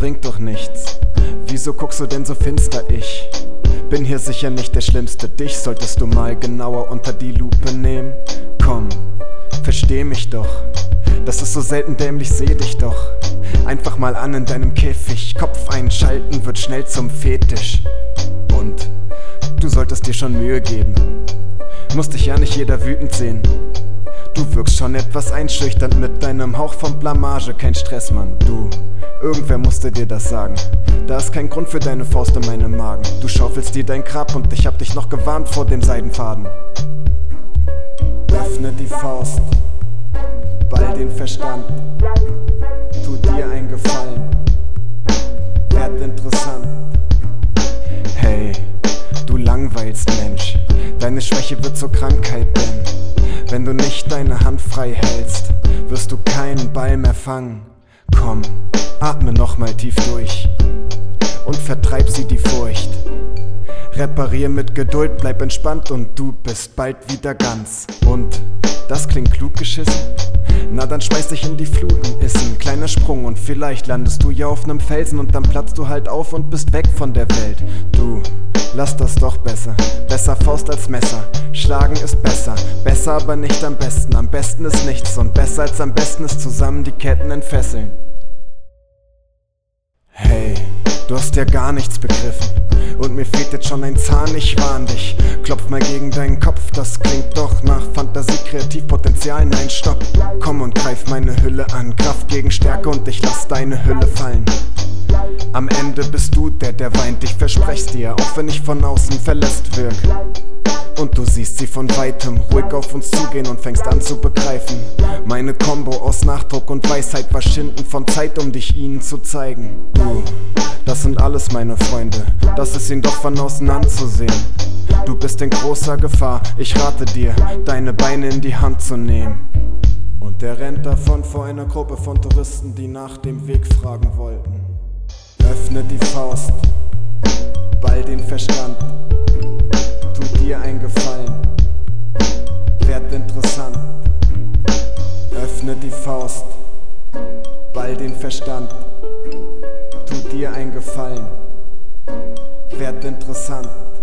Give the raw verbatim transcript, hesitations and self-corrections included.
bringt doch nichts. Wieso guckst du denn so finster? Ich bin hier sicher nicht der Schlimmste. Dich solltest du mal genauer unter die Lupe nehmen. Komm, versteh mich doch. Das ist so selten dämlich, seh dich doch. Einfach mal an in deinem Käfig. Kopf einschalten wird schnell zum Fetisch. Und du solltest dir schon Mühe geben. Muss dich ja nicht jeder wütend sehen. Du wirkst schon etwas einschüchternd mit deinem Hauch von Blamage. Kein Stress, Mann, du. Irgendwer musste dir das sagen. Da ist kein Grund für deine Faust in meinem Magen. Du schaufelst dir dein Grab und ich hab dich noch gewarnt vor dem Seidenfaden. Öffne die Faust, ball den Verstand. Tu dir einen Gefallen, werd interessant. Hey, du langweilst, Mensch. Deine Schwäche wird zur Krankheit, denn wenn du nicht deine Hand frei hältst, wirst du keinen Ball mehr fangen. Komm, atme nochmal tief durch und vertreib sie die Furcht. Reparier mit Geduld, bleib entspannt und du bist bald wieder ganz. Und das klingt klug geschissen? Na dann schmeiß dich in die Fluten, ist ein kleiner Sprung und vielleicht landest du ja auf nem Felsen und dann platzt du halt auf und bist weg von der Welt. Du, lass das doch besser, besser Faust als Messer. Schlagen ist besser, besser aber nicht am besten. Am besten ist nichts und besser als am besten ist zusammen die Ketten entfesseln. Hey, du hast ja gar nichts begriffen und mir fehlt jetzt schon ein Zahn, ich warn dich. Klopf mal gegen deinen Kopf, das klingt doch nach Fantasie, Kreativpotenzial. Nein, stopp, komm und greif meine Hülle an. Kraft gegen Stärke und ich lass deine Hülle fallen. Am Ende bist du der, der weint, ich versprech's dir, auch wenn ich von außen verletzt wirk. Und du siehst sie von weitem ruhig auf uns zugehen und fängst an zu begreifen. Meine Kombo aus Nachdruck und Weisheit war Schinden von Zeit, um dich ihnen zu zeigen. Du, das sind alles meine Freunde, das ist ihnen doch von außen anzusehen. Du bist in großer Gefahr, ich rate dir, deine Beine in die Hand zu nehmen. Und er rennt davon vor einer Gruppe von Touristen, die nach dem Weg fragen wollten. Öffne die Faust, ball den Verstand. Tu dir einen Gefallen, werd interessant. Öffne die Faust, ball den Verstand. Tu dir einen Gefallen, werd interessant.